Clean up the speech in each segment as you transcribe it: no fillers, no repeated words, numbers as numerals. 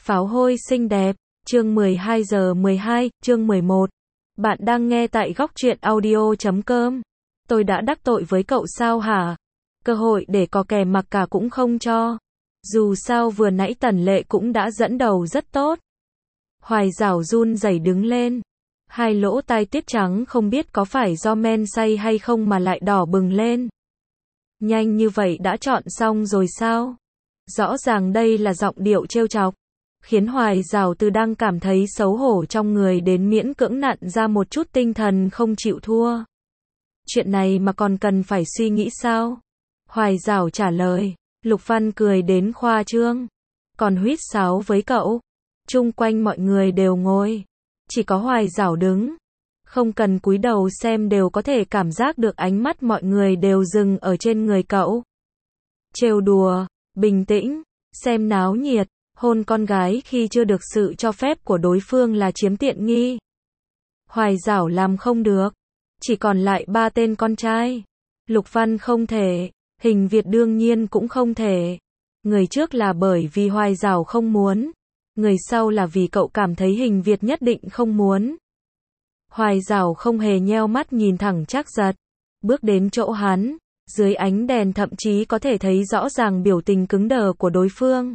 Pháo hôi xinh đẹp, chương 12 giờ 12, chương 11. Bạn đang nghe tại góc truyện audio.com. Tôi đã đắc tội với cậu sao hả? Cơ hội để có kè mặc cả cũng không cho. Dù sao vừa nãy Tần Lệ cũng đã dẫn đầu rất tốt. Hoài Giảo run rẩy đứng lên. Hai lỗ tai tiết trắng không biết có phải do men say hay không mà lại đỏ bừng lên. Nhanh như vậy đã chọn xong rồi sao? Rõ ràng đây là giọng điệu trêu chọc, khiến Hoài Giảo từ đang cảm thấy xấu hổ trong người đến miễn cưỡng nặn ra một chút tinh thần không chịu thua. Chuyện này mà còn cần phải suy nghĩ sao? Hoài Giảo trả lời. Lục Văn cười đến khoa trương, còn huýt sáo với cậu. Chung quanh mọi người đều ngồi, chỉ có Hoài Giảo đứng. Không cần cúi đầu xem đều có thể cảm giác được ánh mắt mọi người đều dừng ở trên người cậu. Trêu đùa, bình tĩnh, xem náo nhiệt, hôn con gái khi chưa được sự cho phép của đối phương là chiếm tiện nghi. Hoài Giảo làm không được, chỉ còn lại 3 tên con trai. Lục Văn không thể, Hình Việt đương nhiên cũng không thể. Người trước là bởi vì Hoài Giảo không muốn, người sau là vì cậu cảm thấy Hình Việt nhất định không muốn. Hoài Giảo không hề nheo mắt nhìn thẳng Trác Giật, bước đến chỗ hắn, dưới ánh đèn thậm chí có thể thấy rõ ràng biểu tình cứng đờ của đối phương.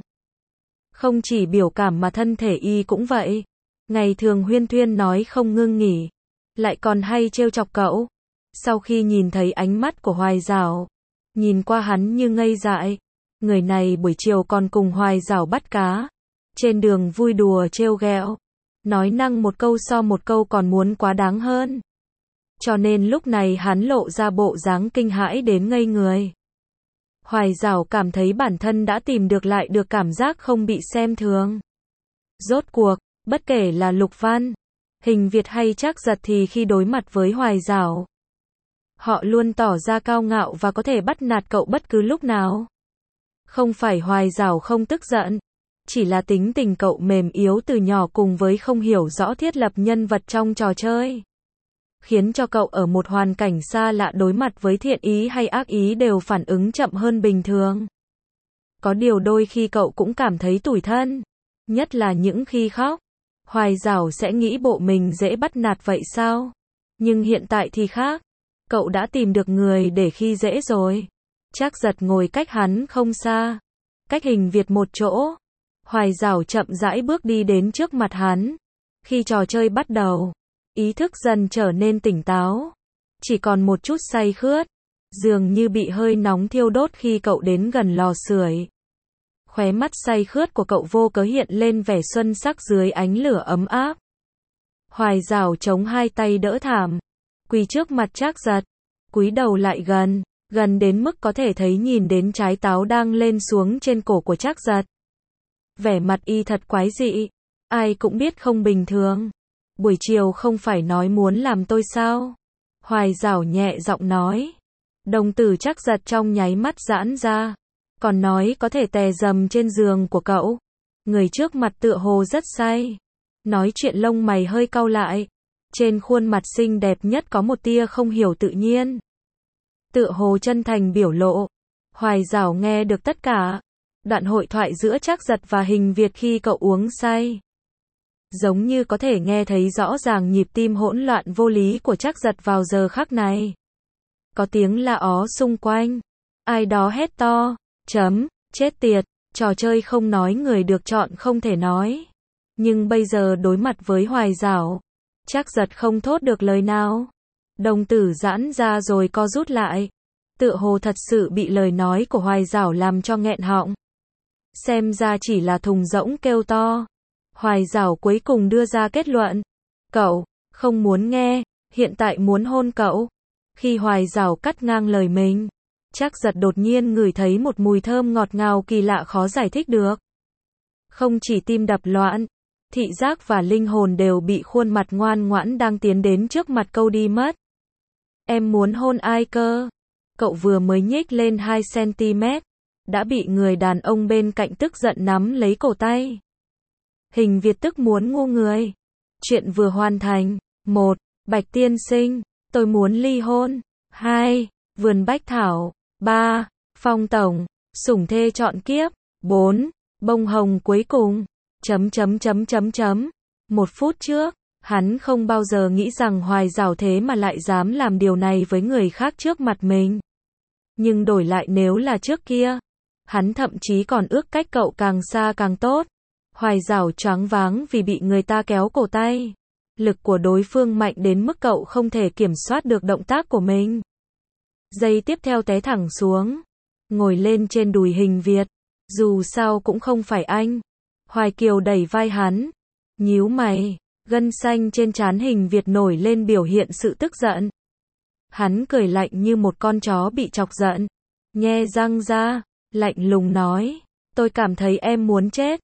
Không chỉ biểu cảm mà thân thể y cũng vậy. Ngày thường huyên thuyên nói không ngưng nghỉ, lại còn hay trêu chọc cậu. Sau khi nhìn thấy ánh mắt của Hoài Giảo, nhìn qua hắn như ngây dại. Người này buổi chiều còn cùng Hoài Giảo bắt cá, trên đường vui đùa trêu ghẹo, nói năng một câu so một câu còn muốn quá đáng hơn. Cho nên lúc này hắn lộ ra bộ dáng kinh hãi đến ngây người. Hoài Giảo cảm thấy bản thân đã tìm được lại được cảm giác không bị xem thường. Rốt cuộc, bất kể là Lục Văn, Hình Việt hay Trác Giật thì khi đối mặt với Hoài Giảo, họ luôn tỏ ra cao ngạo và có thể bắt nạt cậu bất cứ lúc nào. Không phải Hoài Giảo không tức giận, chỉ là tính tình cậu mềm yếu từ nhỏ cùng với không hiểu rõ thiết lập nhân vật trong trò chơi, khiến cho cậu ở một hoàn cảnh xa lạ đối mặt với thiện ý hay ác ý đều phản ứng chậm hơn bình thường. Có điều đôi khi cậu cũng cảm thấy tủi thân, nhất là những khi khóc. Hoài Giảo sẽ nghĩ bộ mình dễ bắt nạt vậy sao? Nhưng hiện tại thì khác, cậu đã tìm được người để khi dễ rồi. Trác Giật ngồi cách hắn không xa, cách Hình Việt một chỗ. Hoài Giảo chậm rãi bước đi đến trước mặt hắn. Khi trò chơi bắt đầu, ý thức dần trở nên tỉnh táo, chỉ còn một chút say khướt, dường như bị hơi nóng thiêu đốt khi cậu đến gần lò sưởi. Khóe mắt say khướt của cậu vô cớ hiện lên vẻ xuân sắc dưới ánh lửa ấm áp. Hoài Giảo chống hai tay đỡ thảm, quỳ trước mặt Trác Giật, cúi đầu lại gần, gần đến mức có thể thấy nhìn đến trái táo đang lên xuống trên cổ của Trác Giật. Vẻ mặt y thật quái dị, ai cũng biết không bình thường. Buổi chiều không phải nói muốn làm tôi sao? Hoài Giảo nhẹ giọng nói. Đồng tử Trác Giật trong nháy mắt giãn ra, còn nói có thể tè dầm trên giường của cậu. Người trước mặt tựa hồ rất say, nói chuyện lông mày hơi cau lại, trên khuôn mặt xinh đẹp nhất có một tia không hiểu tự nhiên, tựa hồ chân thành biểu lộ. Hoài Giảo nghe được tất cả đoạn hội thoại giữa Trác Giật và Hình Việt khi cậu uống say, giống như có thể nghe thấy rõ ràng nhịp tim hỗn loạn vô lý của Trác Giật vào giờ khắc này. Có tiếng la ó xung quanh, ai đó hét to, chết tiệt, trò chơi không nói người được chọn không thể nói. Nhưng bây giờ đối mặt với Hoài Giảo, Trác Giật không thốt được lời nào. Đồng tử giãn ra rồi co rút lại, tựa hồ thật sự bị lời nói của Hoài Giảo làm cho nghẹn họng. Xem ra chỉ là thùng rỗng kêu to. Hoài Giảo cuối cùng đưa ra kết luận. Cậu, không muốn nghe, hiện tại muốn hôn cậu. Khi Hoài Giảo cắt ngang lời mình, Trác Giật đột nhiên ngửi thấy một mùi thơm ngọt ngào kỳ lạ khó giải thích được. Không chỉ tim đập loạn, thị giác và linh hồn đều bị khuôn mặt ngoan ngoãn đang tiến đến trước mặt câu đi mất. Em muốn hôn ai cơ? Cậu vừa mới nhích lên 2 cm, đã bị người đàn ông bên cạnh tức giận nắm lấy cổ tay. Hình Việt tức muốn ngu người. Chuyện vừa hoàn thành. 1. Bạch tiên sinh, tôi muốn ly hôn. 2. Vườn bách thảo. 3. Phong tổng, sủng thê chọn kiếp. 4. Bông hồng cuối cùng. Một phút trước, hắn không bao giờ nghĩ rằng Hoài Giảo thế mà lại dám làm điều này với người khác trước mặt mình. Nhưng đổi lại nếu là trước kia, hắn thậm chí còn ước cách cậu càng xa càng tốt. Hoài Giảo choáng váng vì bị người ta kéo cổ tay. Lực của đối phương mạnh đến mức cậu không thể kiểm soát được động tác của mình. Giây tiếp theo té thẳng xuống, ngồi lên trên đùi Hình Việt. Dù sao cũng không phải anh. Hoài Kiều đẩy vai hắn, nhíu mày, gân xanh trên trán Hình Việt nổi lên biểu hiện sự tức giận. Hắn cười lạnh như một con chó bị chọc giận, nhe răng ra, lạnh lùng nói, tôi cảm thấy em muốn chết.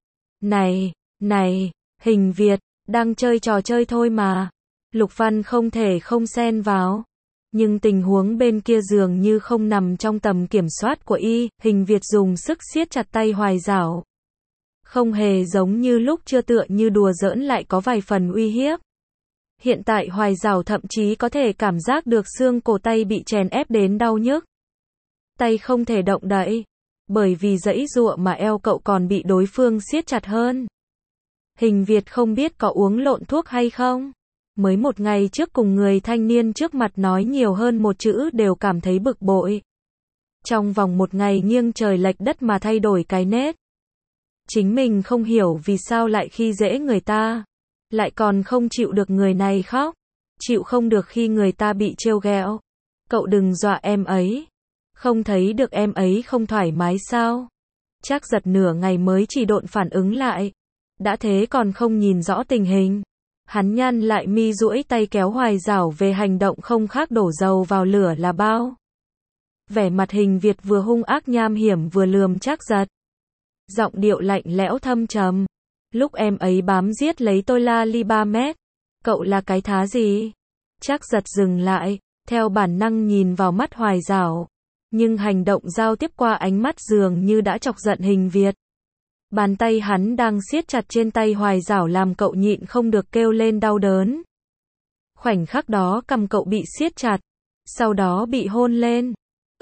Này, Hình Việt, đang chơi trò chơi thôi mà. Lục Văn không thể không xen vào. Nhưng tình huống bên kia dường như không nằm trong tầm kiểm soát của y. Hình Việt dùng sức siết chặt tay Hoài Giảo. Không hề giống như lúc chưa, tựa như đùa giỡn lại có vài phần uy hiếp. Hiện tại Hoài Giảo thậm chí có thể cảm giác được xương cổ tay bị chèn ép đến đau nhức. Tay không thể động đậy, bởi vì giãy giụa mà eo cậu còn bị đối phương siết chặt hơn. Hình Việt không biết có uống lộn thuốc hay không. Mới một ngày trước cùng người thanh niên trước mặt nói nhiều hơn một chữ đều cảm thấy bực bội. Trong vòng một ngày nghiêng trời lệch đất mà thay đổi cái nết. Chính mình không hiểu vì sao lại khi dễ người ta. Lại còn không chịu được người này khóc. Chịu không được khi người ta bị trêu ghẹo. Cậu đừng dọa em ấy. Không thấy được em ấy không thoải mái sao? Chắc giật nửa ngày mới chỉ độn phản ứng lại. Đã thế còn không nhìn rõ tình hình. Hắn nhăn lại mi duỗi tay kéo Hoài Giảo về, hành động không khác đổ dầu vào lửa là bao. Vẻ mặt Hình Việt vừa hung ác nham hiểm vừa lườm Trác Giật. Giọng điệu lạnh lẽo thâm trầm. Lúc em ấy bám giết lấy tôi la ly 3 mét. Cậu là cái thá gì? Trác Giật dừng lại, theo bản năng nhìn vào mắt Hoài Giảo. Nhưng hành động giao tiếp qua ánh mắt dường như đã chọc giận Hình Việt. Bàn tay hắn đang siết chặt trên tay Hoài Giảo làm cậu nhịn không được kêu lên đau đớn. Khoảnh khắc đó cằm cậu bị siết chặt, sau đó bị hôn lên.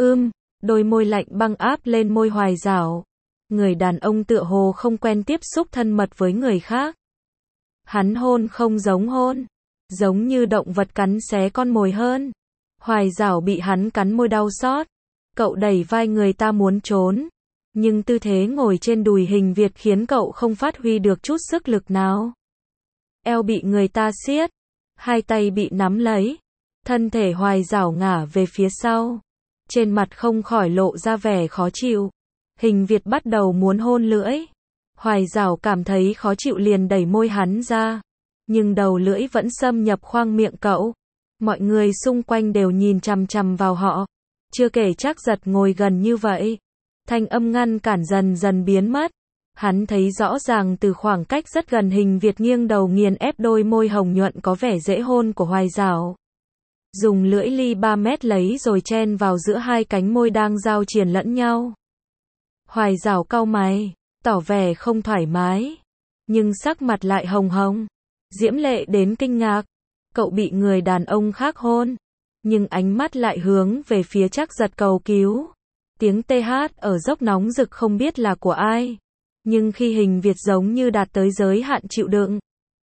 Đôi môi lạnh băng áp lên môi Hoài Giảo. Người đàn ông tựa hồ không quen tiếp xúc thân mật với người khác. Hắn hôn không giống hôn, giống như động vật cắn xé con mồi hơn. Hoài Giảo bị hắn cắn môi đau xót. Cậu đẩy vai người ta muốn trốn. Nhưng tư thế ngồi trên đùi Hình Việt khiến cậu không phát huy được chút sức lực nào. Eo bị người ta siết, hai tay bị nắm lấy, thân thể Hoài Giảo ngả về phía sau. Trên mặt không khỏi lộ ra vẻ khó chịu. Hình Việt bắt đầu muốn hôn lưỡi. Hoài Giảo cảm thấy khó chịu liền đẩy môi hắn ra. Nhưng đầu lưỡi vẫn xâm nhập khoang miệng cậu. Mọi người xung quanh đều nhìn chằm chằm vào họ. Chưa kể Trác Giật ngồi gần như vậy. Thanh âm ngăn cản dần dần biến mất. Hắn thấy rõ ràng từ khoảng cách rất gần Hình Việt nghiêng đầu nghiền ép đôi môi hồng nhuận có vẻ dễ hôn của Hoài Giảo. Dùng lưỡi ly 3 mét lấy rồi chen vào giữa hai cánh môi đang giao triền lẫn nhau. Hoài Giảo cau mày, tỏ vẻ không thoải mái. Nhưng sắc mặt lại hồng hồng, diễm lệ đến kinh ngạc. Cậu bị người đàn ông khác hôn. Nhưng ánh mắt lại hướng về phía Trác Giật cầu cứu. Tiếng TH ở dốc nóng rực không biết là của ai. Nhưng khi Hình Việt giống như đạt tới giới hạn chịu đựng.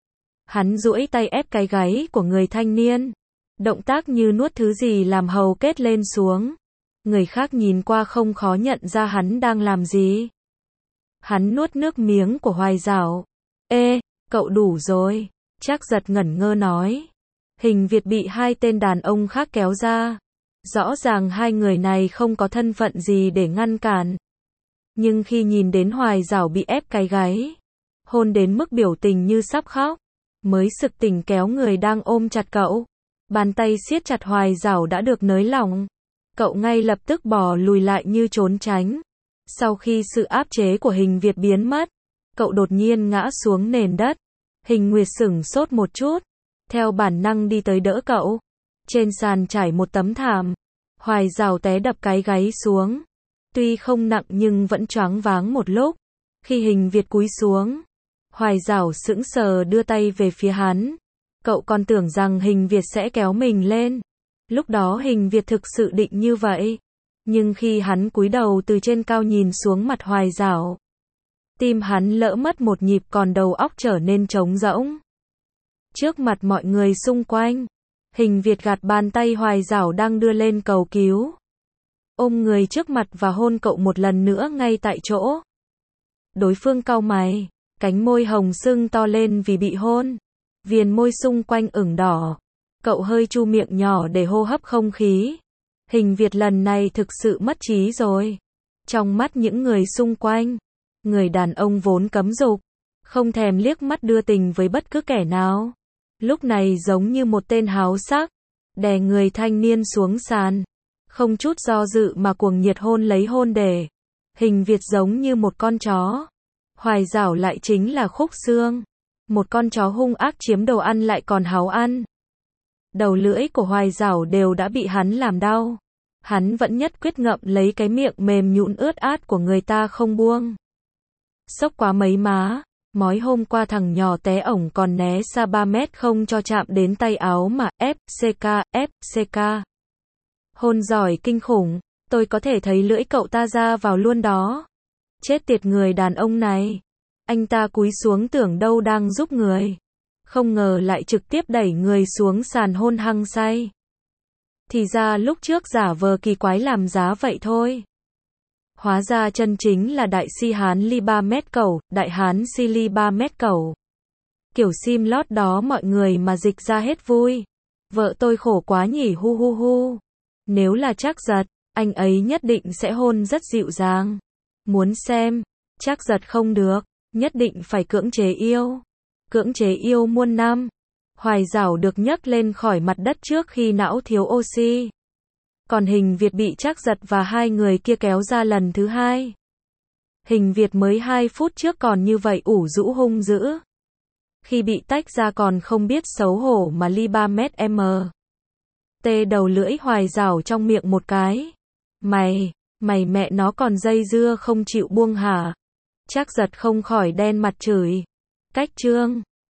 Hắn duỗi tay ép cái gáy của người thanh niên. Động tác như nuốt thứ gì làm hầu kết lên xuống. Người khác nhìn qua không khó nhận ra hắn đang làm gì. Hắn nuốt nước miếng của Hoài Giảo. Ê, cậu đủ rồi. Trác Giật ngẩn ngơ nói. Hình Việt bị hai tên đàn ông khác kéo ra. Rõ ràng hai người này không có thân phận gì để ngăn cản. Nhưng khi nhìn đến Hoài Giảo bị ép cái gáy, hôn đến mức biểu tình như sắp khóc, mới sực tỉnh kéo người đang ôm chặt cậu. Bàn tay siết chặt Hoài Giảo đã được nới lỏng. Cậu ngay lập tức bò lùi lại như trốn tránh. Sau khi sự áp chế của Hình Việt biến mất, cậu đột nhiên ngã xuống nền đất. Hình Nguyệt sửng sốt một chút, theo bản năng đi tới đỡ cậu. Trên sàn trải một tấm thảm. Hoài Giảo té đập cái gáy xuống. Tuy không nặng nhưng vẫn choáng váng một lúc. Khi Hình Việt cúi xuống, Hoài Giảo sững sờ đưa tay về phía hắn. Cậu còn tưởng rằng Hình Việt sẽ kéo mình lên. Lúc đó Hình Việt thực sự định như vậy. Nhưng khi hắn cúi đầu từ trên cao nhìn xuống mặt Hoài Giảo, Tim hắn lỡ mất một nhịp còn đầu óc trở nên trống rỗng. Trước mặt mọi người xung quanh, Hình Việt gạt bàn tay Hoài Giảo đang đưa lên cầu cứu. Ôm người trước mặt và hôn cậu một lần nữa ngay tại chỗ. Đối phương cau mày, cánh môi hồng sưng to lên vì bị hôn. Viền môi xung quanh ửng đỏ. Cậu hơi chu miệng nhỏ để hô hấp không khí. Hình Việt lần này thực sự mất trí rồi. Trong mắt những người xung quanh, người đàn ông vốn cấm dục, không thèm liếc mắt đưa tình với bất cứ kẻ nào. Lúc này giống như một tên háo sắc, đè người thanh niên xuống sàn. Không chút do dự mà cuồng nhiệt hôn lấy hôn để. Hình Việt giống như một con chó. Hoài Giảo lại chính là khúc xương. Một con chó hung ác chiếm đồ ăn lại còn háo ăn. Đầu lưỡi của Hoài Giảo đều đã bị hắn làm đau. Hắn vẫn nhất quyết ngậm lấy cái miệng mềm nhũn ướt át của người ta không buông. Sốc quá mấy má, mói hôm qua thằng nhỏ té ổng còn né xa 3 mét không cho chạm đến tay áo mà, FCK. Hôn giỏi kinh khủng, tôi có thể thấy lưỡi cậu ta ra vào luôn đó. Chết tiệt người đàn ông này. Anh ta cúi xuống tưởng đâu đang giúp người. Không ngờ lại trực tiếp đẩy người xuống sàn hôn hăng say. Thì ra lúc trước giả vờ kỳ quái làm giá vậy thôi. Hóa ra chân chính là đại si Hán ly 3 mét cầu, đại Hán si ly 3 mét cầu. Kiểu sim lót đó mọi người mà dịch ra hết vui. Vợ tôi khổ quá nhỉ hu hu hu. Nếu là Trác Giật, anh ấy nhất định sẽ hôn rất dịu dàng. Muốn xem, Trác Giật không được, nhất định phải cưỡng chế yêu. Cưỡng chế yêu muôn năm. Hoài Giảo được nhấc lên khỏi mặt đất trước khi não thiếu oxy. Còn Hình Việt bị Trác Giật và hai người kia kéo ra lần thứ hai. Hình Việt mới 2 phút trước còn như vậy ủ rũ hung dữ. Khi bị tách ra còn không biết xấu hổ mà ly 3 mét m. Tê đầu lưỡi Hoài Giảo trong miệng một cái. Mày mẹ nó còn dây dưa không chịu buông hả? Trác Giật không khỏi đen mặt chửi. Cách trương.